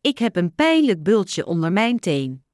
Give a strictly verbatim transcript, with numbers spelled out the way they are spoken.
Ik heb een pijnlijk bultje onder mijn teen.